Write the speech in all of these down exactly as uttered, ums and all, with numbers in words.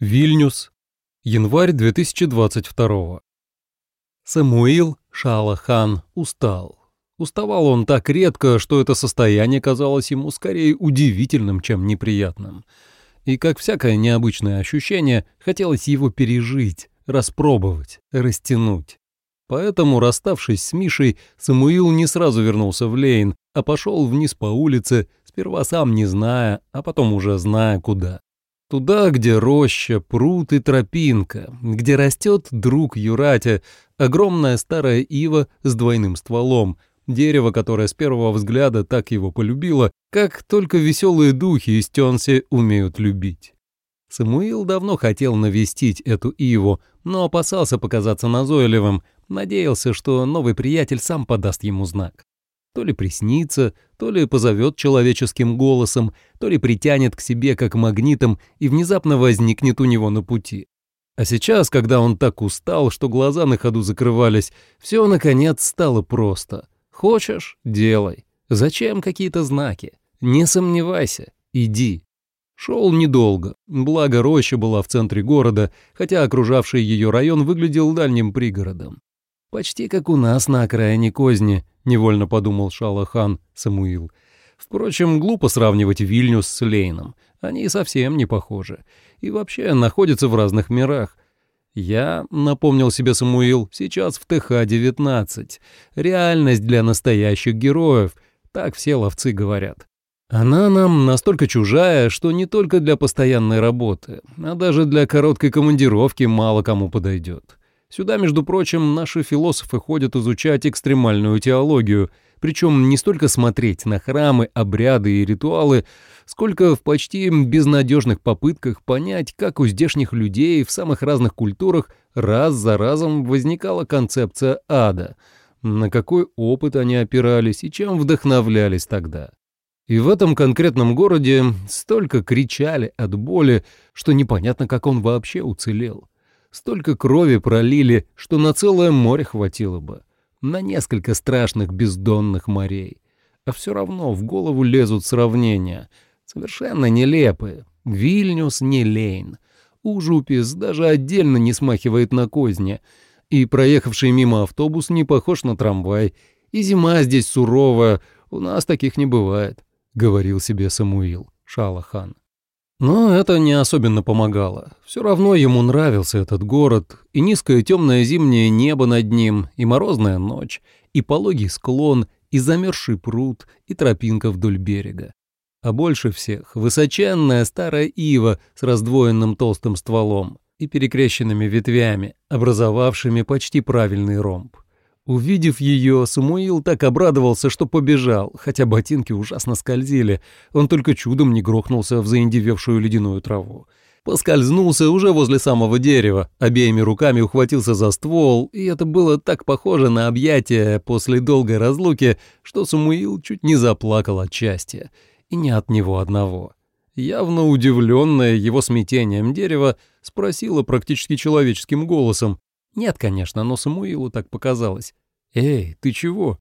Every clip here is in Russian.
Вильнюс. Январь две тысячи двадцать второго. Самуил Шала-хан устал. Уставал он так редко, что это состояние казалось ему скорее удивительным, чем неприятным. И, как всякое необычное ощущение, хотелось его пережить, распробовать, растянуть. Поэтому, расставшись с Мишей, Самуил не сразу вернулся в Лейн, а пошел вниз по улице, сперва сам не зная, а потом уже зная куда. Туда, где роща, пруд и тропинка, где растет друг Юратя, огромная старая ива с двойным стволом, дерево, которое с первого взгляда так его полюбило, как только веселые духи из Тёнси умеют любить. Самуил давно хотел навестить эту иву, но опасался показаться назойливым, надеялся, что новый приятель сам подаст ему знак. То ли приснится, то ли позовет человеческим голосом, то ли притянет к себе как магнитом и внезапно возникнет у него на пути. А сейчас, когда он так устал, что глаза на ходу закрывались, все, наконец, стало просто. Хочешь — делай. Зачем какие-то знаки? Не сомневайся, иди. Шел недолго, благо роща была в центре города, хотя окружавший ее район выглядел дальним пригородом. «Почти как у нас на окраине Козни», — невольно подумал Шала-хан Самуил. Впрочем, глупо сравнивать Вильнюс с Лейном. Они совсем не похожи. И вообще находятся в разных мирах. «Я», — напомнил себе Самуил, — «сейчас в Тэ Ха девятнадцать. Реальность для настоящих героев. Так все ловцы говорят. Она нам настолько чужая, что не только для постоянной работы, а даже для короткой командировки мало кому подойдет. Сюда, между прочим, наши философы ходят изучать экстремальную теологию, причем не столько смотреть на храмы, обряды и ритуалы, сколько в почти безнадежных попытках понять, как у здешних людей в самых разных культурах раз за разом возникала концепция ада, на какой опыт они опирались и чем вдохновлялись тогда. И в этом конкретном городе столько кричали от боли, что непонятно, как он вообще уцелел. Столько крови пролили, что на целое море хватило бы. На несколько страшных бездонных морей. А все равно в голову лезут сравнения. Совершенно нелепые. Вильнюс не Лейн. Ужупис даже отдельно не смахивает на Козни. И проехавший мимо автобус не похож на трамвай. И зима здесь суровая. У нас таких не бывает, — говорил себе Самуил Шала-хан. Но это не особенно помогало. Все равно ему нравился этот город, и низкое темное зимнее небо над ним, и морозная ночь, и пологий склон, и замерзший пруд, и тропинка вдоль берега. А больше всех высоченная старая ива с раздвоенным толстым стволом и перекрещенными ветвями, образовавшими почти правильный ромб. Увидев ее, Самуил так обрадовался, что побежал, хотя ботинки ужасно скользили, он только чудом не грохнулся в заиндевевшую ледяную траву. Поскользнулся уже возле самого дерева, обеими руками ухватился за ствол, и это было так похоже на объятие после долгой разлуки, что Самуил чуть не заплакал от счастья, и не от него одного. Явно удивленное его смятением дерево спросило практически человеческим голосом. Нет, конечно, но Самуилу так показалось. «Эй, ты чего?»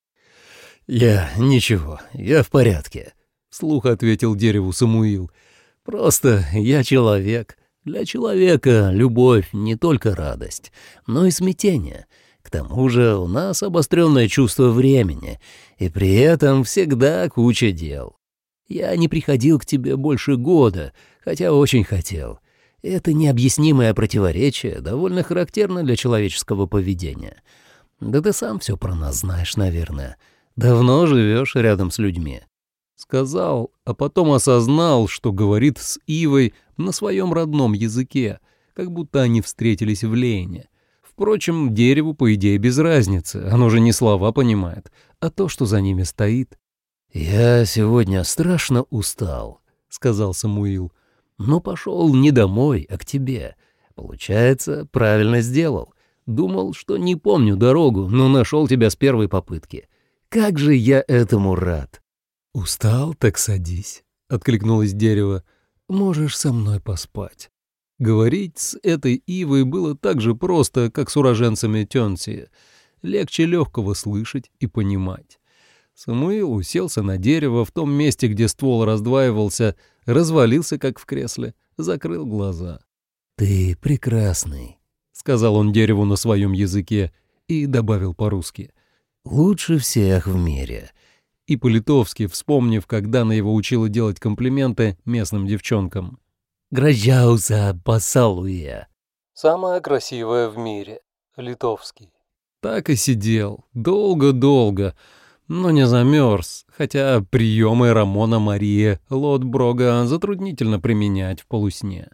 «Я ничего, я в порядке», — вслух ответил дереву Самуил. «Просто я человек. Для человека любовь не только радость, но и смятение. К тому же у нас обостренное чувство времени, и при этом всегда куча дел. Я не приходил к тебе больше года, хотя очень хотел». Это необъяснимое противоречие довольно характерно для человеческого поведения. Да ты сам все про нас знаешь, наверное. Давно живешь рядом с людьми. Сказал, а потом осознал, что говорит с Ивой на своем родном языке, как будто они встретились в Лейне. Впрочем, дереву, по идее, без разницы, оно же не слова понимает, а то, что за ними стоит. «Я сегодня страшно устал», — сказал Самуил. «Но пошел не домой, а к тебе. Получается, правильно сделал. Думал, что не помню дорогу, но нашел тебя с первой попытки. Как же я этому рад!» «Устал, так садись», — откликнулось дерево. «Можешь со мной поспать». Говорить с этой ивой было так же просто, как с уроженцами Тёнси. Легче легкого слышать и понимать. Самуил уселся на дерево в том месте, где ствол раздваивался, развалился, как в кресле, закрыл глаза. «Ты прекрасный», — сказал он дереву на своем языке и добавил по-русски. «Лучше всех в мире». И по-литовски, вспомнив, как Дана его учила делать комплименты местным девчонкам. «Граджауза басалуя». «Самая красивая в мире», литовский. Так и сидел, долго-долго, но не замерз, хотя приемы Рамона Мария Лотброга затруднительно применять в полусне.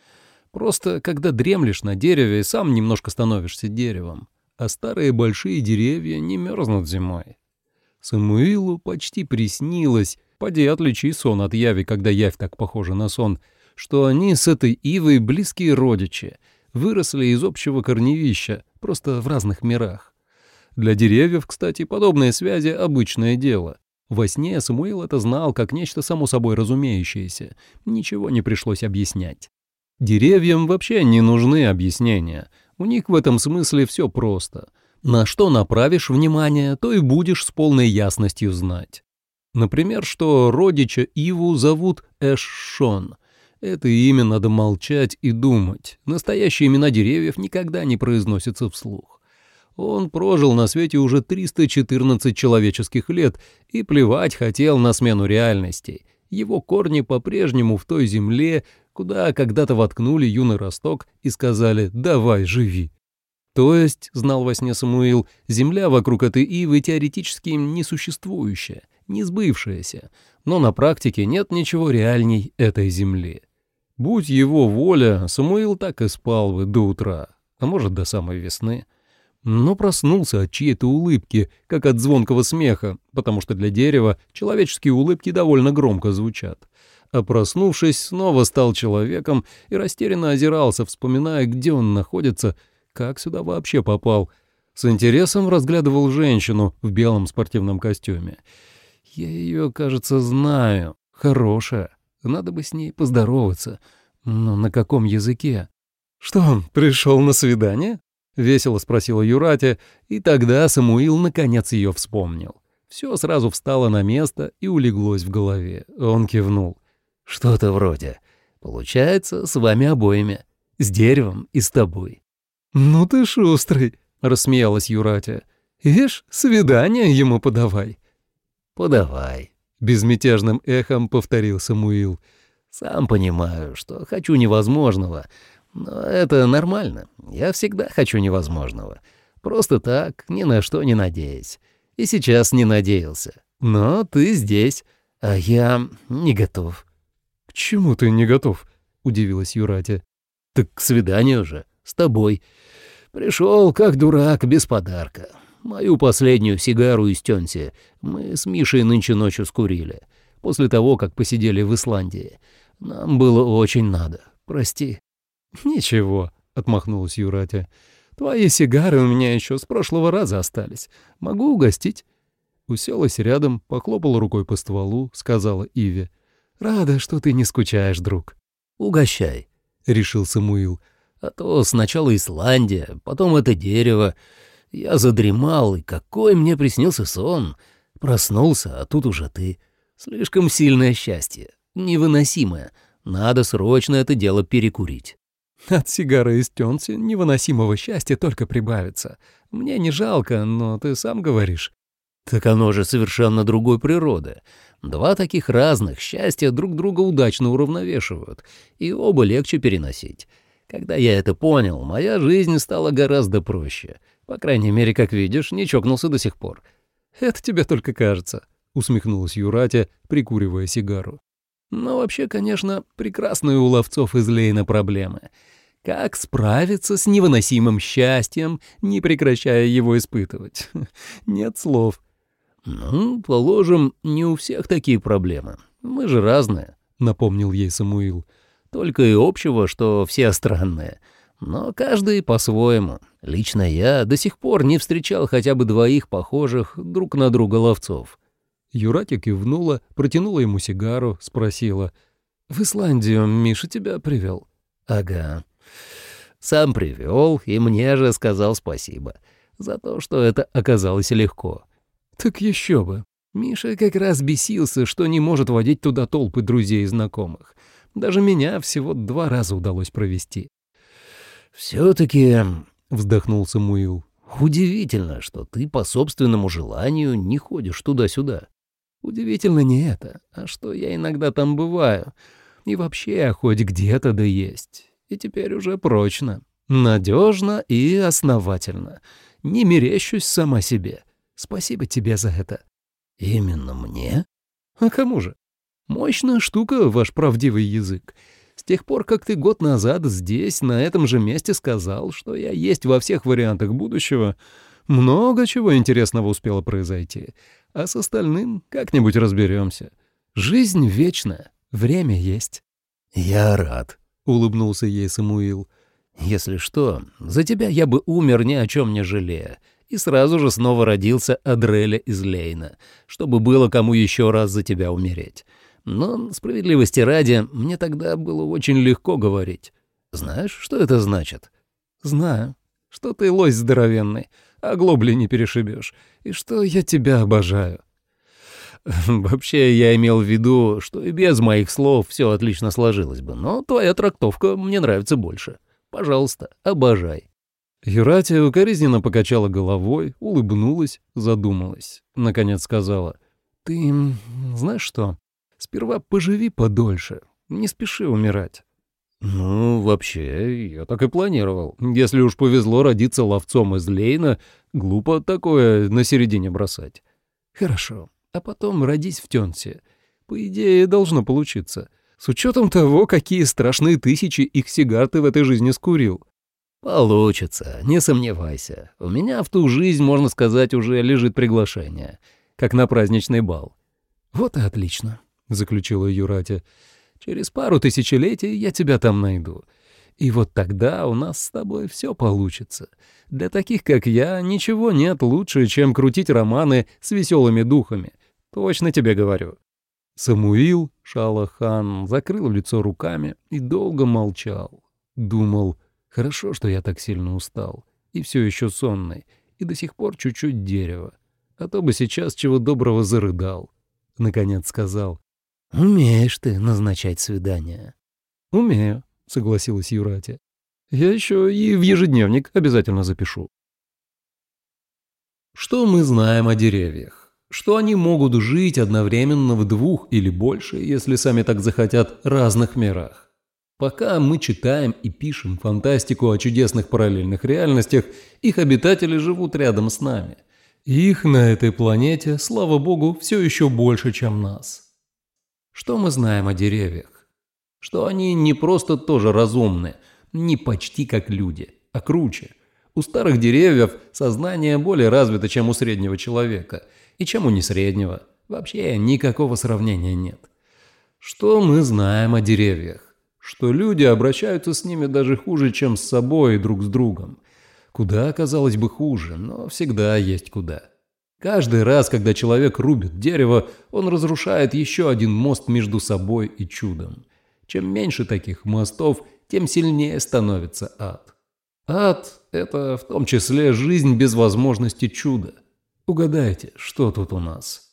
Просто когда дремлешь на дереве, сам немножко становишься деревом, а старые большие деревья не мерзнут зимой. Самуилу почти приснилось, поди отличи сон от яви, когда явь так похожа на сон, что они с этой ивой близкие родичи, выросли из общего корневища, просто в разных мирах. Для деревьев, кстати, подобные связи — обычное дело. Во сне Самуил это знал как нечто само собой разумеющееся, ничего не пришлось объяснять. Деревьям вообще не нужны объяснения, у них в этом смысле все просто. На что направишь внимание, то и будешь с полной ясностью знать. Например, что родича Иву зовут Эшшон. Это имя надо молчать и думать. Настоящие имена деревьев никогда не произносятся вслух. Он прожил на свете уже триста четырнадцать человеческих лет и плевать хотел на смену реальностей. Его корни по-прежнему в той земле, куда когда-то воткнули юный росток и сказали «давай, живи». То есть, знал во сне Самуил, земля вокруг этой ивы теоретически несуществующая, несбывшаяся, но на практике нет ничего реальней этой земли. Будь его воля, Самуил так и спал бы до утра, а может, до самой весны. Но проснулся от чьей-то улыбки, как от звонкого смеха, потому что для дерева человеческие улыбки довольно громко звучат. А проснувшись, снова стал человеком и растерянно озирался, вспоминая, где он находится, как сюда вообще попал. С интересом разглядывал женщину в белом спортивном костюме. Я ее, кажется, знаю. Хорошая. Надо бы с ней поздороваться. Но на каком языке? «Что, пришел на свидание?» — весело спросила Юратя, и тогда Самуил наконец ее вспомнил. Все сразу встало на место и улеглось в голове. Он кивнул. «Что-то вроде. Получается, с вами обоими. С деревом и с тобой». «Ну ты шустрый», — рассмеялась Юратя. «Ишь, свидание ему подавай». «Подавай», — безмятежным эхом повторил Самуил. «Сам понимаю, что хочу невозможного, но это нормально. Я всегда хочу невозможного. Просто так, ни на что не надеясь. И сейчас не надеялся. Но ты здесь, а я не готов». «К чему ты не готов?» — удивилась Юратя. «Так к свиданию же, с тобой. Пришел как дурак, без подарка. Мою последнюю сигару из Тёнси мы с Мишей нынче ночью скурили, после того, как посидели в Исландии. Нам было очень надо. Прости». «Ничего», — отмахнулась Юратя. «Твои сигары у меня еще с прошлого раза остались. Могу угостить?» Уселась рядом, похлопала рукой по стволу, сказала Иве. «Рада, что ты не скучаешь, друг». «Угощай», — решил Самуил. «А то сначала Исландия, потом это дерево. Я задремал, и какой мне приснился сон. Проснулся, а тут уже ты. Слишком сильное счастье, невыносимое. Надо срочно это дело перекурить». «От сигары из Тёнси невыносимого счастья только прибавится. Мне не жалко, но ты сам говоришь». «Так оно же совершенно другой природы. Два таких разных счастья друг друга удачно уравновешивают, и оба легче переносить. Когда я это понял, моя жизнь стала гораздо проще. По крайней мере, как видишь, не чокнулся до сих пор». «Это тебе только кажется», — усмехнулась Юратя, прикуривая сигару. «Но вообще, конечно, прекрасные у ловцов из Лейна проблемы. Как справиться с невыносимым счастьем, не прекращая его испытывать? Нет слов». «Ну, положим, не у всех такие проблемы. Мы же разные», — напомнил ей Самуил. «Только и общего, что все странные. Но каждый по-своему. Лично я до сих пор не встречал хотя бы двоих похожих друг на друга ловцов». Юратя кивнула, протянула ему сигару, спросила. «В Исландию Миша тебя привел?» «Ага. Сам привел, и мне же сказал спасибо за то, что это оказалось легко». «Так еще бы. Миша как раз бесился, что не может водить туда толпы друзей и знакомых. Даже меня всего два раза удалось провести. «Все-таки», — вздохнул Самуил, — «удивительно, что ты по собственному желанию не ходишь туда-сюда». «Удивительно не это, а что я иногда там бываю. И вообще хоть где-то да есть. И теперь уже прочно, надежно и основательно. Не мерещусь сама себе. Спасибо тебе за это». «Именно мне?» «А кому же? Мощная штука ваш правдивый язык. С тех пор, как ты год назад здесь, на этом же месте сказал, что я есть во всех вариантах будущего, много чего интересного успело произойти. А с остальным как-нибудь разберемся. Жизнь вечная, время есть». «Я рад», — улыбнулся ей Самуил. «Если что, за тебя я бы умер ни о чем не жалея, и сразу же снова родился Адреля из Лейна, чтобы было кому еще раз за тебя умереть. Но, справедливости ради, мне тогда было очень легко говорить. Знаешь, что это значит?» «Знаю, что ты лось здоровенный, а глобли не перешибешь, и что я тебя обожаю». «Вообще, я имел в виду, что и без моих слов все отлично сложилось бы, но твоя трактовка мне нравится больше. Пожалуйста, обожай». Юратия укоризненно покачала головой, улыбнулась, задумалась. Наконец сказала: «Ты знаешь что? Сперва поживи подольше, не спеши умирать». «Ну, вообще, я так и планировал. Если уж повезло родиться ловцом из Лейна, глупо такое на середине бросать». «Хорошо, а потом родись в Тёнсе. По идее, должно получиться. С учетом того, какие страшные тысячи их сигар ты в этой жизни скурил». «Получится, не сомневайся. У меня в ту жизнь, можно сказать, уже лежит приглашение, как на праздничный бал». «Вот и отлично», — заключила Юратия. «Через пару тысячелетий я тебя там найду. И вот тогда у нас с тобой все получится. Для таких, как я, ничего нет лучше, чем крутить романы с веселыми духами. Точно тебе говорю». Самуил Шала-хан закрыл лицо руками и долго молчал. Думал: хорошо, что я так сильно устал, и все еще сонный, и до сих пор чуть-чуть дерево. А то бы сейчас чего доброго зарыдал. Наконец сказал: «Умеешь ты назначать свидания». «Умею», — согласилась Юратия. «Я еще и в ежедневник обязательно запишу». Что мы знаем о деревьях? Что они могут жить одновременно в двух или больше, если сами так захотят, разных мирах. Пока мы читаем и пишем фантастику о чудесных параллельных реальностях, их обитатели живут рядом с нами. Их на этой планете, слава богу, все еще больше, чем нас. Что мы знаем о деревьях? Что они не просто тоже разумны, не почти как люди, а круче. У старых деревьев сознание более развито, чем у среднего человека, и чем у несреднего. Вообще никакого сравнения нет. Что мы знаем о деревьях? Что люди обращаются с ними даже хуже, чем с собой и друг с другом. Куда, казалось бы, хуже, но всегда есть куда. Каждый раз, когда человек рубит дерево, он разрушает еще один мост между собой и чудом. Чем меньше таких мостов, тем сильнее становится ад. Ад – это в том числе жизнь без возможности чуда. Угадайте, что тут у нас?